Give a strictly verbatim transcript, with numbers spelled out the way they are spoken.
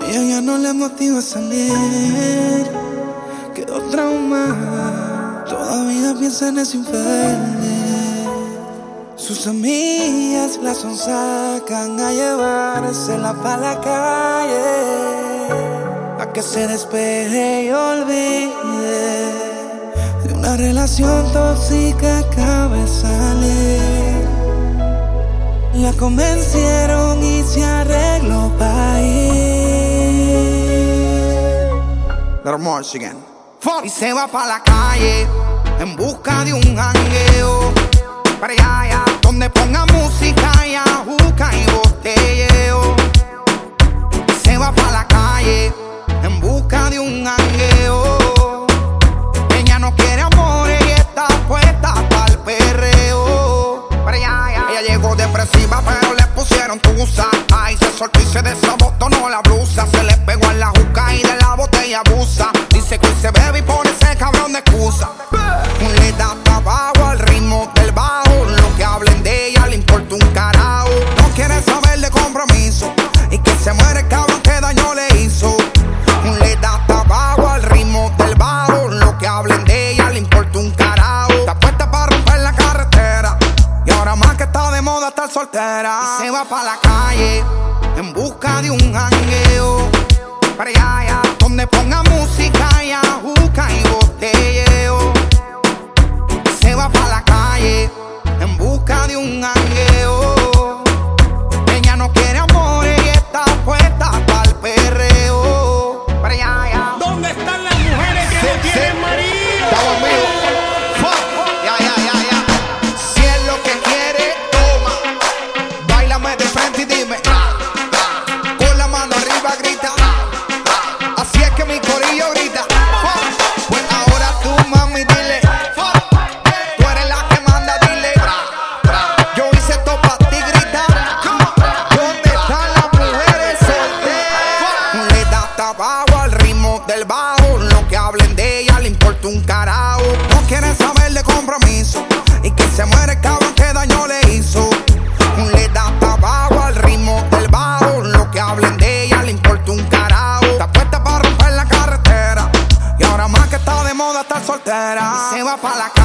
Ella ya no le motiva a salir, quedó traumada, todavía piensa en ese infeliz. Sus amigas la sonsacan a llevársela pa' la calle, a que se despeje y olvide de una relación tóxica que acaba de salir. La convencieron y se arregló pa' ir. Little more again. Y se va pa' la calle en busca de un jangueo, para allá, allá, donde ponga música y ajuca y botelleo. Y se va pa' la calle en busca de un jangueo. Ella no quiere amor y está puesta pa'l perreo. Para allá, allá. Ella llegó depresiva pero le pusieron tusa. Ay, se soltó y se desabotonó la blusa. Se le pegó en la juca y de la botella abusa. Dice que hoy se bebe y pone ese cabrón de excusa. Le da trabajo al ritmo del bajo. Lo que hablen de ella le importa un carajo. No quiere saber de compromiso y que se muere el cabrón que daño le hizo. Le da trabajo al ritmo del bajo. Lo que hablen de ella le importa un carajo. Está puesta para romper la carretera y ahora más que está de moda estar soltera. Y se va pa' la calle en busca de un jangueo, para allá, allá, donde ponga música y ajuca y botelleo. Y se va pa' la calle en busca de un jangueo. Ella no quiere amor y está puesta pa'l perreo, para allá, allá. ¿Dónde están las mujeres que Sí, no sí. tienen marido? Estamos vivos. Ya, ya, ya, ya. Si es lo que quiere, toma. Báilame de frente y dime. Con la mano arriba grita. Así es que mi corillo grita. Pues ahora tú, mami, dile. Tú eres la que manda, dile. Yo hice esto pa' ti, grita. ¿Dónde están las mujeres solteras? Le da trabajo al ritmo del bajo. Lo que hablen de ella le importa un carajo. No quiere saber de compromiso y que se muere el cabrón que daño le hizo. Le da trabajo al ritmo del bajo. Lo que hablen de ella le importa un carajo. Está puesta para romper la carretera y ahora más que está de moda estar soltera. Y se va pa' la calle